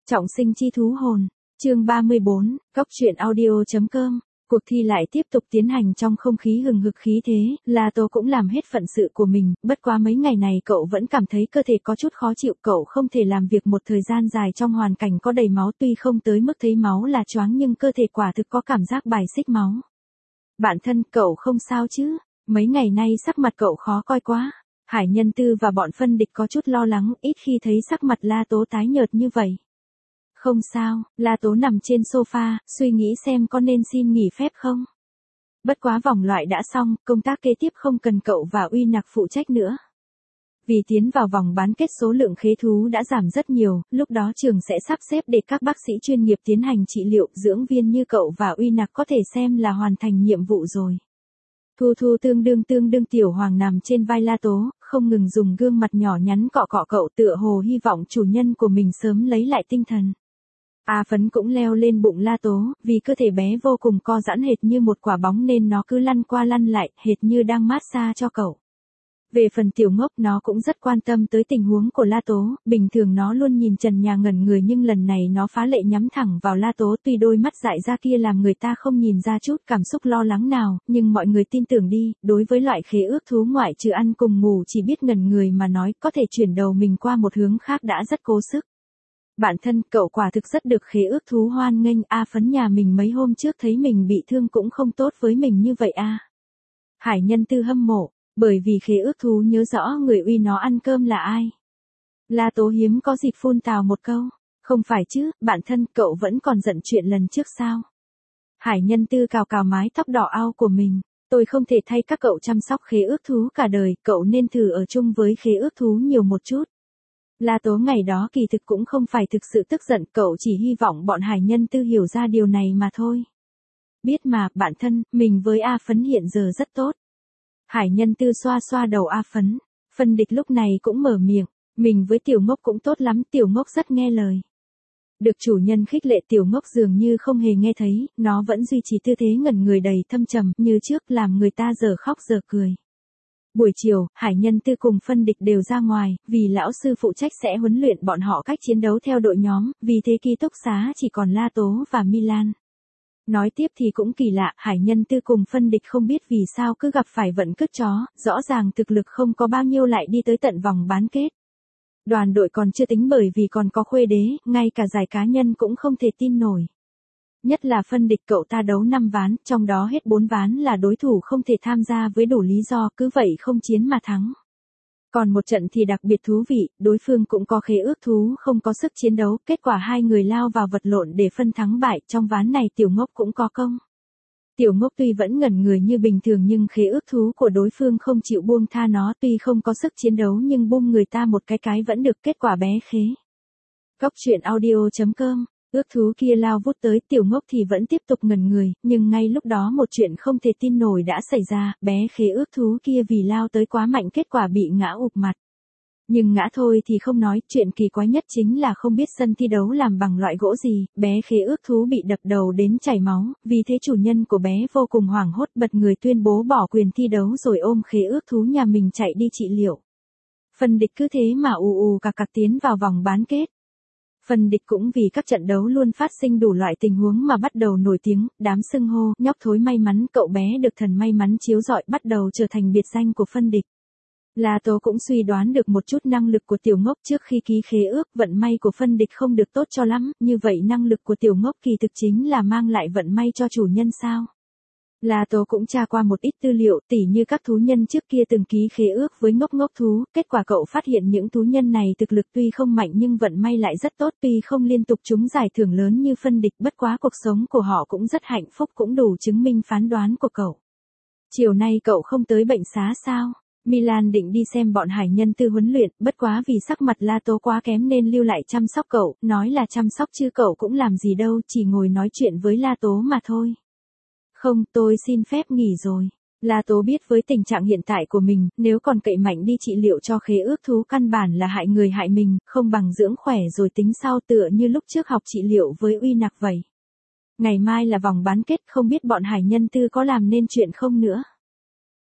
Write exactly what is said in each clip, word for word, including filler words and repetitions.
Trọng sinh chi thú hồn, chương ba mươi bốn, Cóc truyện audio.com. Cuộc thi lại tiếp tục tiến hành trong không khí hừng hực khí thế, La Tố cũng làm hết phận sự của mình, bất quá mấy ngày này cậu vẫn cảm thấy cơ thể có chút khó chịu, cậu không thể làm việc một thời gian dài trong hoàn cảnh có đầy máu, tuy không tới mức thấy máu là choáng nhưng cơ thể quả thực có cảm giác bài xích máu. Bạn thân, cậu không sao chứ? Mấy ngày nay sắc mặt cậu khó coi quá. Hải Nhân Tư và bọn phân địch có chút lo lắng, ít khi thấy sắc mặt La Tố tái nhợt như vậy. Không sao, La Tố nằm trên sofa, suy nghĩ xem có nên xin nghỉ phép không. Bất quá vòng loại đã xong, công tác kế tiếp không cần cậu và Uy Nặc phụ trách nữa. Vì tiến vào vòng bán kết số lượng khế thú đã giảm rất nhiều, lúc đó trường sẽ sắp xếp để các bác sĩ chuyên nghiệp tiến hành trị liệu, dưỡng viên như cậu và Uy Nặc có thể xem là hoàn thành nhiệm vụ rồi. Thu Thu tương đương tương đương tiểu hoàng nằm trên vai La Tố, không ngừng dùng gương mặt nhỏ nhắn cọ cọ cậu, tựa hồ hy vọng chủ nhân của mình sớm lấy lại tinh thần. A Phấn cũng leo lên bụng La Tố, vì cơ thể bé vô cùng co giãn hệt như một quả bóng nên nó cứ lăn qua lăn lại, hệt như đang massage cho cậu. Về phần Tiểu Ngốc, nó cũng rất quan tâm tới tình huống của La Tố, bình thường nó luôn nhìn trần nhà ngẩn người nhưng lần này nó phá lệ nhắm thẳng vào La Tố, tuy đôi mắt dại ra kia làm người ta không nhìn ra chút cảm xúc lo lắng nào, nhưng mọi người tin tưởng đi, đối với loại khế ước thú ngoại trừ ăn cùng ngủ chỉ biết ngẩn người mà nói, có thể chuyển đầu mình qua một hướng khác đã rất cố sức. Bạn thân, cậu quả thực rất được khế ước thú hoan nghênh. A Phấn nhà mình mấy hôm trước thấy mình bị thương cũng không tốt với mình như vậy a. Hải Nhân Tư hâm mộ, bởi vì khế ước thú nhớ rõ người Uy nó ăn cơm là ai. La Tố hiếm có dịp phun tào một câu, không phải chứ, bạn thân, cậu vẫn còn giận chuyện lần trước sao? Hải Nhân Tư cào cào mái tóc đỏ ao của mình, tôi không thể thay các cậu chăm sóc khế ước thú cả đời, cậu nên thử ở chung với khế ước thú nhiều một chút. La Tố ngày đó kỳ thực cũng không phải thực sự tức giận, cậu chỉ hy vọng bọn Hải Nhân Tư hiểu ra điều này mà thôi. Biết mà, bạn thân, mình với A Phấn hiện giờ rất tốt. Hải Nhân Tư xoa xoa đầu A Phấn, phân địch lúc này cũng mở miệng, mình với Tiểu Ngốc cũng tốt lắm, Tiểu Ngốc rất nghe lời. Được chủ nhân khích lệ, Tiểu Ngốc dường như không hề nghe thấy, nó vẫn duy trì tư thế ngẩn người đầy thâm trầm như trước, làm người ta giờ khóc giờ cười. Buổi chiều, Hải Nhân Tư cùng phân địch đều ra ngoài, vì lão sư phụ trách sẽ huấn luyện bọn họ cách chiến đấu theo đội nhóm, vì thế ký túc xá chỉ còn La Tố và Milan. Nói tiếp thì cũng kỳ lạ, Hải Nhân Tư cùng phân địch không biết vì sao cứ gặp phải vận cứt chó, rõ ràng thực lực không có bao nhiêu lại đi tới tận vòng bán kết. Đoàn đội còn chưa tính bởi vì còn có Khuê Đế, ngay cả giải cá nhân cũng không thể tin nổi. Nhất là phân địch, cậu ta đấu năm ván, trong đó hết bốn ván là đối thủ không thể tham gia với đủ lý do, cứ vậy không chiến mà thắng. Còn một trận thì đặc biệt thú vị, đối phương cũng có khế ước thú không có sức chiến đấu, kết quả hai người lao vào vật lộn để phân thắng bại, trong ván này Tiểu Ngốc cũng có công. Tiểu Ngốc tuy vẫn ngẩn người như bình thường nhưng khế ước thú của đối phương không chịu buông tha nó, tuy không có sức chiến đấu nhưng bung người ta một cái cái vẫn được, kết quả bé khế. Cóc truyện audio.com. Ước thú kia lao vút tới, Tiểu Ngốc thì vẫn tiếp tục ngẩn người, nhưng ngay lúc đó một chuyện không thể tin nổi đã xảy ra, bé khế ước thú kia vì lao tới quá mạnh kết quả bị ngã ụp mặt. Nhưng ngã thôi thì không nói, chuyện kỳ quái nhất chính là không biết sân thi đấu làm bằng loại gỗ gì, bé khế ước thú bị đập đầu đến chảy máu, vì thế chủ nhân của bé vô cùng hoảng hốt bật người tuyên bố bỏ quyền thi đấu rồi ôm khế ước thú nhà mình chạy đi trị liệu. Phân địch cứ thế mà ù ù cạc cạc tiến vào vòng bán kết. Phân địch cũng vì các trận đấu luôn phát sinh đủ loại tình huống mà bắt đầu nổi tiếng, đám xưng hô, nhóc thối may mắn, cậu bé được thần may mắn chiếu rọi bắt đầu trở thành biệt danh của phân địch. La Tố cũng suy đoán được một chút năng lực của Tiểu Ngốc trước khi ký khế ước, vận may của phân địch không được tốt cho lắm, như vậy năng lực của Tiểu Ngốc kỳ thực chính là mang lại vận may cho chủ nhân sao. La Tố cũng tra qua một ít tư liệu, tỉ như các thú nhân trước kia từng ký khế ước với Ngốc Ngốc thú, kết quả cậu phát hiện những thú nhân này thực lực tuy không mạnh nhưng vận may lại rất tốt, tuy không liên tục trúng giải thưởng lớn như phân địch, bất quá cuộc sống của họ cũng rất hạnh phúc, cũng đủ chứng minh phán đoán của cậu. Chiều nay cậu không tới bệnh xá sao? Milan định đi xem bọn Hải Nhân Tư huấn luyện, bất quá vì sắc mặt La Tố quá kém nên lưu lại chăm sóc cậu, nói là chăm sóc chứ cậu cũng làm gì đâu, chỉ ngồi nói chuyện với La Tố mà thôi. Không, tôi xin phép nghỉ rồi. La Tố biết với tình trạng hiện tại của mình, nếu còn cậy mạnh đi trị liệu cho khế ước thú căn bản là hại người hại mình, không bằng dưỡng khỏe rồi tính sau, tựa như lúc trước học trị liệu với Uy Nặc vậy. Ngày mai là vòng bán kết, không biết bọn Hải Nhân Tư có làm nên chuyện không nữa.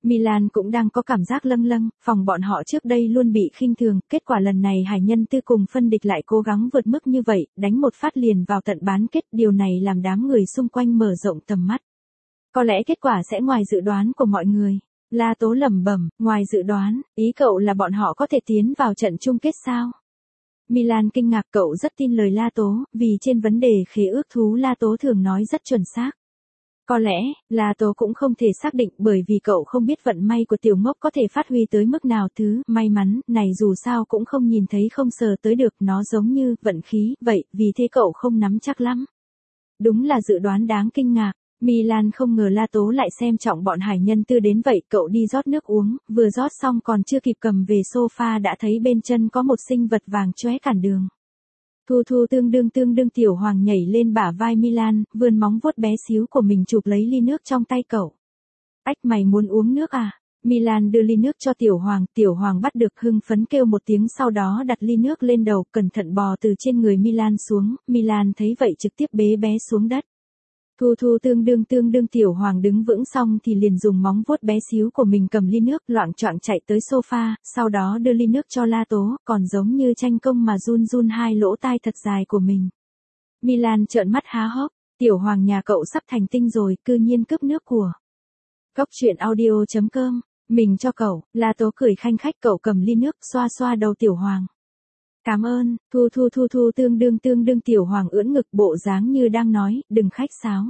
Milan cũng đang có cảm giác lâng lâng, phòng bọn họ trước đây luôn bị khinh thường, kết quả lần này Hải Nhân Tư cùng phân địch lại cố gắng vượt mức như vậy, đánh một phát liền vào tận bán kết, điều này làm đám người xung quanh mở rộng tầm mắt. Có lẽ kết quả sẽ ngoài dự đoán của mọi người. La Tố lẩm bẩm, ngoài dự đoán, ý cậu là bọn họ có thể tiến vào trận chung kết sao? Milan kinh ngạc, cậu rất tin lời La Tố, vì trên vấn đề khế ước thú La Tố thường nói rất chuẩn xác. Có lẽ, La Tố cũng không thể xác định bởi vì cậu không biết vận may của tiểu ngốc có thể phát huy tới mức nào, thứ may mắn này dù sao cũng không nhìn thấy không sờ tới được, nó giống như vận khí, vậy vì thế cậu không nắm chắc lắm. Đúng là dự đoán đáng kinh ngạc. Milan không ngờ La Tố lại xem trọng bọn Hải Nhân Tư đến vậy, cậu đi rót nước uống, vừa rót xong còn chưa kịp cầm về sofa đã thấy bên chân có một sinh vật vàng chóe cản đường. Thu Thu tương đương tương đương Tiểu Hoàng nhảy lên bả vai Milan, vươn móng vuốt bé xíu của mình chụp lấy ly nước trong tay cậu. Ách, mày muốn uống nước à? Milan đưa ly nước cho Tiểu Hoàng, Tiểu Hoàng bắt được hưng phấn kêu một tiếng, sau đó đặt ly nước lên đầu, cẩn thận bò từ trên người Milan xuống, Milan thấy vậy trực tiếp bế bé xuống đất. Thu Thu tương đương tương đương Tiểu Hoàng đứng vững xong thì liền dùng móng vuốt bé xíu của mình cầm ly nước, loạng choạng chạy tới sofa, sau đó đưa ly nước cho La Tố, còn giống như tranh công mà run run hai lỗ tai thật dài của mình. Milan trợn mắt há hốc, Tiểu Hoàng nhà cậu sắp thành tinh rồi, cư nhiên cướp nước của. Góc truyện audio chấm com, mình cho cậu, La Tố cười khanh khách, cậu cầm ly nước, xoa xoa đầu Tiểu Hoàng. Cảm ơn, Thu Thu Thu Thu tương đương tương đương Tiểu Hoàng ưỡn ngực bộ dáng như đang nói, đừng khách sáo.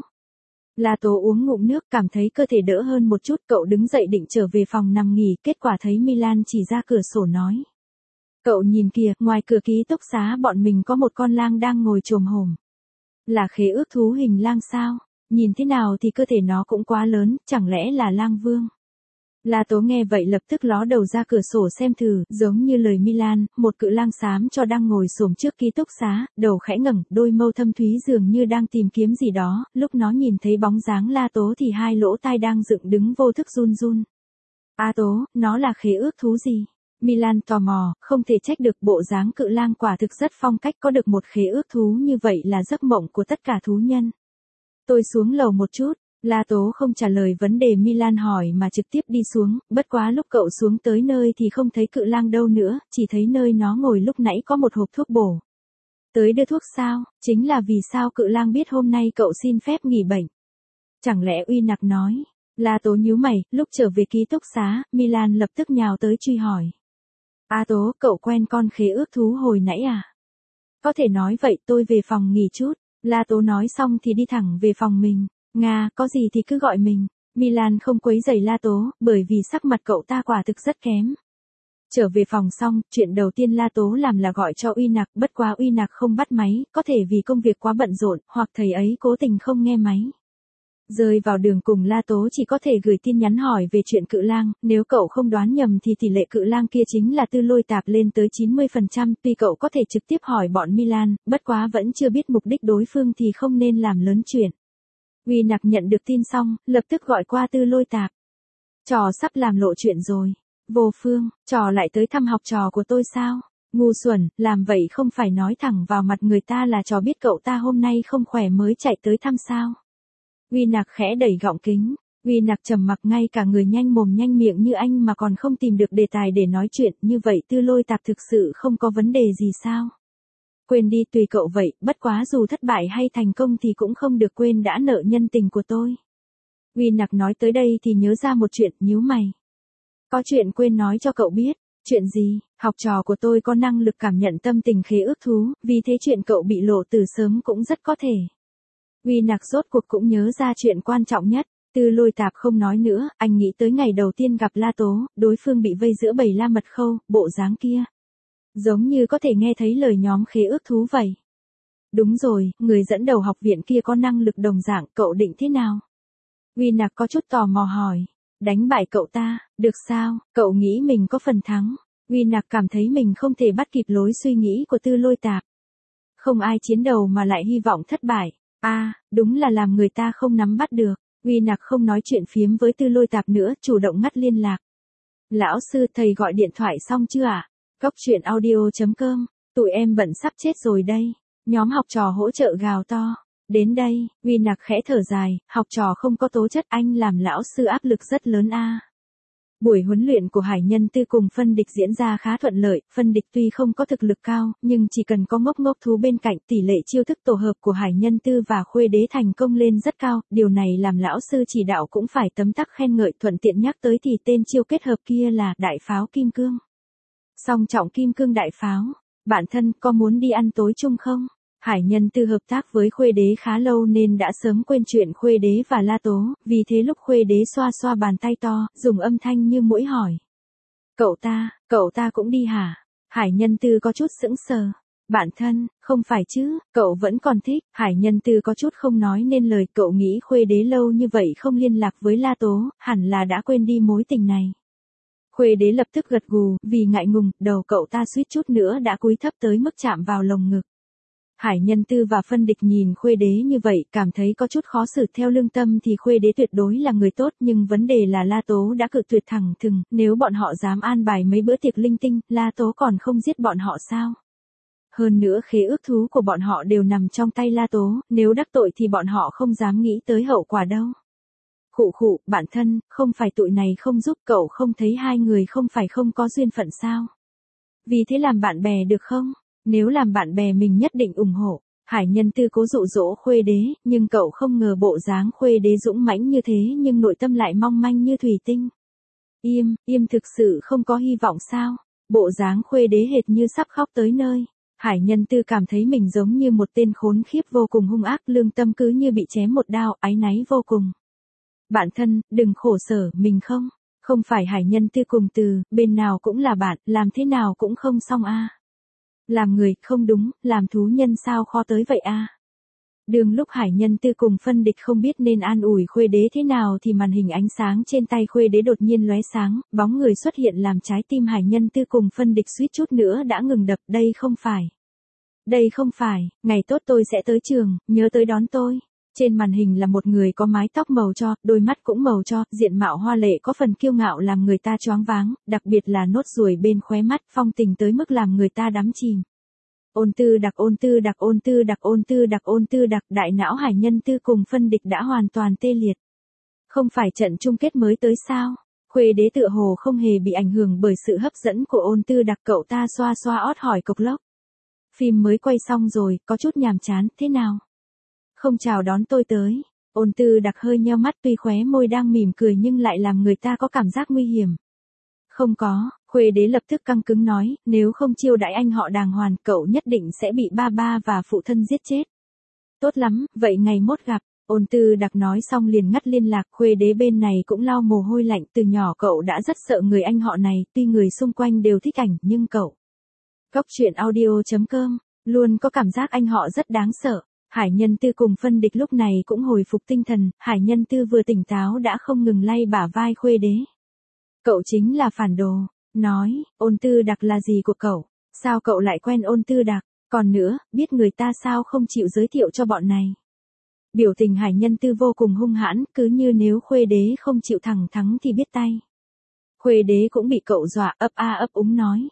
La Tố uống ngụm nước cảm thấy cơ thể đỡ hơn một chút, cậu đứng dậy định trở về phòng nằm nghỉ, kết quả thấy Milan chỉ ra cửa sổ nói. Cậu nhìn kìa, ngoài cửa ký túc xá bọn mình có một con lang đang ngồi chồm hổm. Là khế ước thú hình lang sao? Nhìn thế nào thì cơ thể nó cũng quá lớn, chẳng lẽ là lang vương? La Tố nghe vậy lập tức ló đầu ra cửa sổ xem thử, giống như lời Milan, một cự lang xám cho đang ngồi xổm trước ký túc xá, đầu khẽ ngẩng, đôi mâu thâm thúy dường như đang tìm kiếm gì đó, lúc nó nhìn thấy bóng dáng La Tố thì hai lỗ tai đang dựng đứng vô thức run run. A Tố, nó là khế ước thú gì? Milan tò mò, không thể trách được, bộ dáng cự lang quả thực rất phong cách, có được một khế ước thú như vậy là giấc mộng của tất cả thú nhân. Tôi xuống lầu một chút. La Tố không trả lời vấn đề Milan hỏi mà trực tiếp đi xuống, bất quá lúc cậu xuống tới nơi thì không thấy cự lang đâu nữa, chỉ thấy nơi nó ngồi lúc nãy có một hộp thuốc bổ. Tới đưa thuốc sao, chính là vì sao cự lang biết hôm nay cậu xin phép nghỉ bệnh. Chẳng lẽ Uy Nặc nói, La Tố nhíu mày, lúc trở về ký túc xá, Milan lập tức nhào tới truy hỏi. A Tố, cậu quen con khế ước thú hồi nãy à? Có thể nói vậy, tôi về phòng nghỉ chút. La Tố nói xong thì đi thẳng về phòng mình. Nga, có gì thì cứ gọi mình. Milan không quấy rầy La Tố, bởi vì sắc mặt cậu ta quả thực rất kém. Trở về phòng xong, chuyện đầu tiên La Tố làm là gọi cho Uy Nặc, bất quá Uy Nặc không bắt máy, có thể vì công việc quá bận rộn, hoặc thầy ấy cố tình không nghe máy. Rơi vào đường cùng, La Tố chỉ có thể gửi tin nhắn hỏi về chuyện cự lang, nếu cậu không đoán nhầm thì tỷ lệ cự lang kia chính là Tư Lôi Tạp lên tới chín mươi phần trăm, tuy cậu có thể trực tiếp hỏi bọn Milan, bất quá vẫn chưa biết mục đích đối phương thì không nên làm lớn chuyện. Uy Nặc nhận được tin xong, lập tức gọi qua Tư Lôi Tạp. Trò sắp làm lộ chuyện rồi. Vô Phương, trò lại tới thăm học trò của tôi sao? Ngu xuẩn, làm vậy không phải nói thẳng vào mặt người ta là trò biết cậu ta hôm nay không khỏe mới chạy tới thăm sao? Uy Nặc khẽ đẩy gọng kính. Uy Nặc trầm mặc, ngay cả người nhanh mồm nhanh miệng như anh mà còn không tìm được đề tài để nói chuyện, như vậy Tư Lôi Tạp thực sự không có vấn đề gì sao? Quên đi, tùy cậu vậy, bất quá dù thất bại hay thành công thì cũng không được quên đã nợ nhân tình của tôi. Uy Nặc nói tới đây thì nhớ ra một chuyện, nhíu mày. Có chuyện quên nói cho cậu biết. Chuyện gì? Học trò của tôi có năng lực cảm nhận tâm tình khế ước thú, vì thế chuyện cậu bị lộ từ sớm cũng rất có thể. Uy Nặc rốt cuộc cũng nhớ ra chuyện quan trọng nhất. Tư Lôi Tạp không nói nữa, anh nghĩ tới ngày đầu tiên gặp La Tố, đối phương bị vây giữa bầy la mật khâu, bộ dáng kia. Giống như có thể nghe thấy lời nhóm khế ước thú vậy. Đúng rồi, người dẫn đầu học viện kia có năng lực đồng dạng, cậu định thế nào? Uy Nặc có chút tò mò hỏi. Đánh bại cậu ta, được sao, cậu nghĩ mình có phần thắng? Uy Nặc cảm thấy mình không thể bắt kịp lối suy nghĩ của Tư Lôi Tạp. Không ai chiến đầu mà lại hy vọng thất bại. A, à, đúng là làm người ta không nắm bắt được. Uy Nặc không nói chuyện phiếm với Tư Lôi Tạp nữa, chủ động ngắt liên lạc. Lão sư, thầy gọi điện thoại xong chưa ạ? À? Góc truyện audio chấm com, tụi em bận sắp chết rồi đây. Nhóm học trò hỗ trợ gào to. Đến đây, Uy Nặc khẽ thở dài, học trò không có tố chất, anh làm lão sư áp lực rất lớn a. À. Buổi huấn luyện của Hải Nhân Tư cùng Phân Địch diễn ra khá thuận lợi, Phân Địch tuy không có thực lực cao, nhưng chỉ cần có ngốc ngốc thú bên cạnh, tỷ lệ chiêu thức tổ hợp của Hải Nhân Tư và Khuê Đế thành công lên rất cao, điều này làm lão sư chỉ đạo cũng phải tấm tắc khen ngợi. Thuận tiện nhắc tới thì tên chiêu kết hợp kia là Đại Pháo Kim Cương. Song trọng Kim Cương Đại Pháo, bạn thân có muốn đi ăn tối chung không? Hải Nhân Tư hợp tác với Khuê Đế khá lâu nên đã sớm quên chuyện Khuê Đế và La Tố, vì thế lúc Khuê Đế xoa xoa bàn tay to, dùng âm thanh như muỗi hỏi. Cậu ta, cậu ta cũng đi hả? Hải Nhân Tư có chút sững sờ. Bạn thân, không phải chứ, cậu vẫn còn thích. Hải Nhân Tư có chút không nói nên lời, cậu nghĩ Khuê Đế lâu như vậy không liên lạc với La Tố, hẳn là đã quên đi mối tình này. Khuê Đế lập tức gật gù, vì ngại ngùng, đầu cậu ta suýt chút nữa đã cúi thấp tới mức chạm vào lồng ngực. Hải Nhân Tư và Phân Địch nhìn Khuê Đế như vậy, cảm thấy có chút khó xử. Theo lương tâm thì Khuê Đế tuyệt đối là người tốt, nhưng vấn đề là La Tố đã cự tuyệt thẳng thừng, nếu bọn họ dám an bài mấy bữa tiệc linh tinh, La Tố còn không giết bọn họ sao? Hơn nữa khế ước thú của bọn họ đều nằm trong tay La Tố, nếu đắc tội thì bọn họ không dám nghĩ tới hậu quả đâu. Khụ khụ, bạn thân, không phải tụi này không giúp, cậu không thấy hai người không phải không có duyên phận sao? Vì thế làm bạn bè được không? Nếu làm bạn bè mình nhất định ủng hộ. Hải Nhân Tư cố dụ dỗ Khuê Đế, nhưng cậu không ngờ bộ dáng Khuê Đế dũng mãnh như thế nhưng nội tâm lại mong manh như thủy tinh. Im, im thực sự không có hy vọng sao? Bộ dáng Khuê Đế hệt như sắp khóc tới nơi. Hải Nhân Tư cảm thấy mình giống như một tên khốn khiếp vô cùng hung ác, lương tâm cứ như bị chém một đao, áy náy vô cùng. Bạn thân, đừng khổ sở mình không? Không phải Hải Nhân Tư cùng từ, bên nào cũng là bạn, làm thế nào cũng không xong a. Làm người, không đúng, làm thú nhân sao khó tới vậy a. Đường lúc Hải Nhân Tư cùng Phân Địch không biết nên an ủi Khuê Đế thế nào thì màn hình ánh sáng trên tay Khuê Đế đột nhiên lóe sáng, bóng người xuất hiện làm trái tim Hải Nhân Tư cùng Phân Địch suýt chút nữa đã ngừng đập. Đây không phải. Đây không phải, ngày tốt tôi sẽ tới trường, nhớ tới đón tôi. Trên màn hình là một người có mái tóc màu tro, đôi mắt cũng màu tro, diện mạo hoa lệ có phần kiêu ngạo làm người ta choáng váng, đặc biệt là nốt ruồi bên khóe mắt, phong tình tới mức làm người ta đắm chìm. Ôn Tư Đặc, Ôn Tư Đặc, Ôn Tư Đặc, Ôn Tư Đặc, Ôn Tư Đặc, đại não Hải Nhân Tư cùng Phân Địch đã hoàn toàn tê liệt. Không phải trận chung kết mới tới sao? Khuê Đế tựa hồ không hề bị ảnh hưởng bởi sự hấp dẫn của Ôn Tư Đặc, cậu ta xoa xoa ót hỏi cộc lốc. Phim mới quay xong rồi, có chút nhàm chán, thế nào? Không chào đón tôi tới. Ôn Tư Đặc hơi nheo mắt, tuy khóe môi đang mỉm cười nhưng lại làm người ta có cảm giác nguy hiểm. Không có, Khuê Đế lập tức căng cứng nói, nếu không chiêu đãi anh họ đàng hoàng, cậu nhất định sẽ bị ba ba và phụ thân giết chết. Tốt lắm, vậy ngày mốt gặp. Ôn Tư Đặc nói xong liền ngắt liên lạc. Khuê Đế bên này cũng lau mồ hôi lạnh, từ nhỏ cậu đã rất sợ người anh họ này, tuy người xung quanh đều thích ảnh, nhưng cậu. Góc truyện audio chấm com, luôn có cảm giác anh họ rất đáng sợ. Hải Nhân Tư cùng Phân Địch lúc này cũng hồi phục tinh thần, Hải Nhân Tư vừa tỉnh táo đã không ngừng lay bả vai Khuê Đế. Cậu chính là phản đồ, nói, Ôn Tư Đặc là gì của cậu, sao cậu lại quen Ôn Tư Đặc, còn nữa, biết người ta sao không chịu giới thiệu cho bọn này. Biểu tình Hải Nhân Tư vô cùng hung hãn, cứ như nếu Khuê Đế không chịu thẳng thắng thì biết tay. Khuê Đế cũng bị cậu dọa, ấp a ấp úng nói.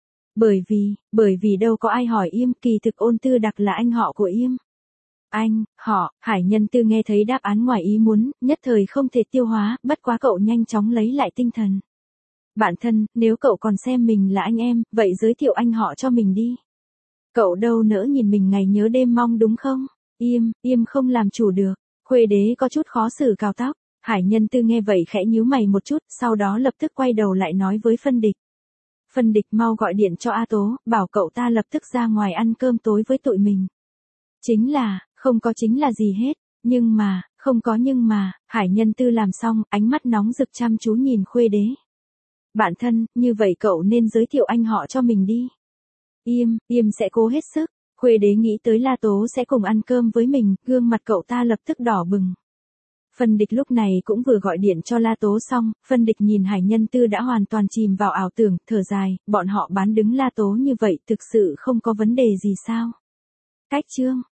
Bởi vì, bởi vì đâu có ai hỏi Yêm, kỳ thực Ôn Tư Đặc là anh họ của Yêm. Anh, họ, Hải Nhân Tư nghe thấy đáp án ngoài ý muốn, nhất thời không thể tiêu hóa, bất quá cậu nhanh chóng lấy lại tinh thần. Bạn thân, nếu cậu còn xem mình là anh em, vậy giới thiệu anh họ cho mình đi. Cậu đâu nỡ nhìn mình ngày nhớ đêm mong đúng không? Im, im không làm chủ được. Khuê Đế có chút khó xử cào tóc. Hải Nhân Tư nghe vậy khẽ nhíu mày một chút, sau đó lập tức quay đầu lại nói với Phân Địch. Phân Địch mau gọi điện cho A Tố, bảo cậu ta lập tức ra ngoài ăn cơm tối với tụi mình. Chính là, không có chính là gì hết, nhưng mà, không có nhưng mà, Hải Nhân Tư làm xong, ánh mắt nóng rực chăm chú nhìn Khuê Đế. Bạn thân, như vậy cậu nên giới thiệu anh họ cho mình đi. Im, im sẽ cố hết sức. Khuê Đế nghĩ tới La Tố sẽ cùng ăn cơm với mình, gương mặt cậu ta lập tức đỏ bừng. Phân Địch lúc này cũng vừa gọi điện cho La Tố xong, Phân Địch nhìn Hải Nhân Tư đã hoàn toàn chìm vào ảo tưởng, thở dài, bọn họ bán đứng La Tố như vậy thực sự không có vấn đề gì sao? Cách chương